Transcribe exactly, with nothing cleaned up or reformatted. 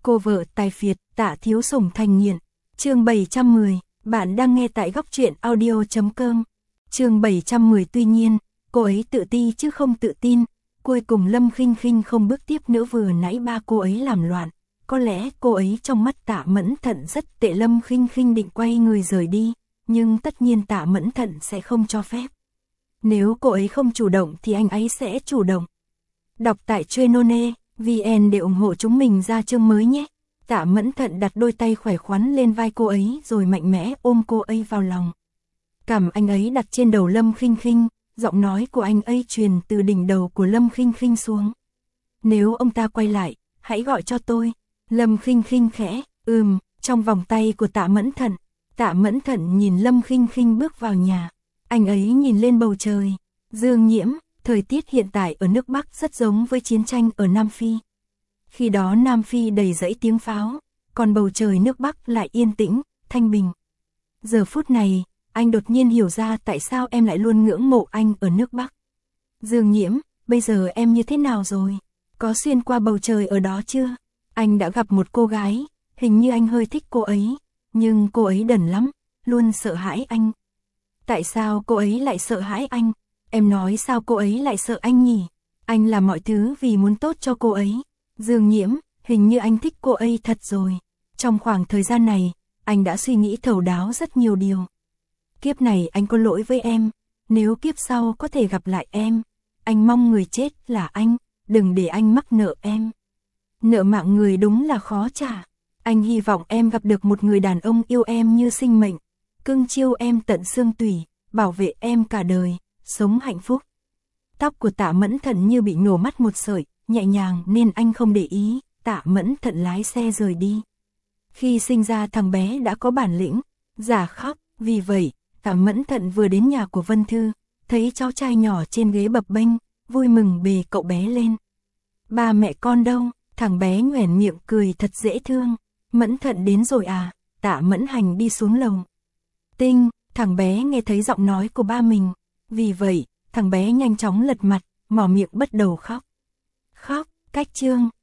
Cô vợ tài phiệt, Tạ Thiếu Sủng thành nghiện. Chương bảy trăm mười, bạn đang nghe tại góc truyện audio chấm com. Chương bảy trăm mười tuy nhiên, cô ấy tự ti chứ không tự tin, cuối cùng Lâm Khinh Khinh không bước tiếp nữa, vừa nãy ba cô ấy làm loạn, có lẽ cô ấy trong mắt Tạ Mẫn Thận rất tệ. Lâm Khinh Khinh định quay người rời đi, nhưng tất nhiên Tạ Mẫn Thận sẽ không cho phép. Nếu cô ấy không chủ động thì anh ấy sẽ chủ động. Đọc tại Trenone vê en để ủng hộ chúng mình ra chương mới nhé. Tạ Mẫn Thận đặt đôi tay khỏe khoắn lên vai cô ấy rồi mạnh mẽ ôm cô ấy vào lòng. Cảm anh ấy đặt trên đầu Lâm Khinh Khinh, giọng nói của anh ấy truyền từ đỉnh đầu của Lâm Khinh Khinh xuống. Nếu ông ta quay lại, hãy gọi cho tôi. Lâm Khinh Khinh khẽ, ừm, trong vòng tay của Tạ Mẫn Thận. Tạ Mẫn Thận nhìn Lâm Khinh Khinh bước vào nhà. Anh ấy nhìn lên bầu trời. Dương Nhiễm, thời tiết hiện tại ở nước Bắc rất giống với chiến tranh ở Nam Phi. Khi đó Nam Phi đầy dẫy tiếng pháo, còn bầu trời nước Bắc lại yên tĩnh, thanh bình. Giờ phút này, anh đột nhiên hiểu ra tại sao em lại luôn ngưỡng mộ anh ở nước Bắc. Dương Nhiễm, bây giờ em như thế nào rồi? Có xuyên qua bầu trời ở đó chưa? Anh đã gặp một cô gái, hình như anh hơi thích cô ấy, nhưng cô ấy đần lắm, luôn sợ hãi anh. Tại sao cô ấy lại sợ hãi anh? Em nói sao cô ấy lại sợ anh nhỉ? Anh làm mọi thứ vì muốn tốt cho cô ấy. Dương Nhiễm, hình như anh thích cô ấy thật rồi. Trong khoảng thời gian này, anh đã suy nghĩ thấu đáo rất nhiều điều. Kiếp này anh có lỗi với em, nếu kiếp sau có thể gặp lại em, anh mong người chết là anh, đừng để anh mắc nợ em. Nợ mạng người đúng là khó trả. Anh hy vọng em gặp được một người đàn ông yêu em như sinh mệnh, cưng chiêu em tận xương tủy, bảo vệ em cả đời, sống hạnh phúc. Tóc của Tạ Mẫn Thận như bị nổ mất một sợi, nhẹ nhàng nên anh không để ý. Tạ Mẫn Thận lái xe rời đi. Khi sinh ra thằng bé đã có bản lĩnh, giả khóc, vì vậy, Tạ Mẫn Thận vừa đến nhà của Vân Thư, thấy cháu trai nhỏ trên ghế bập bênh, vui mừng bế cậu bé lên. Ba mẹ con đâu? Thằng bé nhoẻn miệng cười thật dễ thương. Mẫn Thận đến rồi à? Tạ Mẫn Hành đi xuống lầu. Tinh, thằng bé nghe thấy giọng nói của ba mình, vì vậy, thằng bé nhanh chóng lật mặt, mỏ miệng bắt đầu khóc. Khóc, cách chương,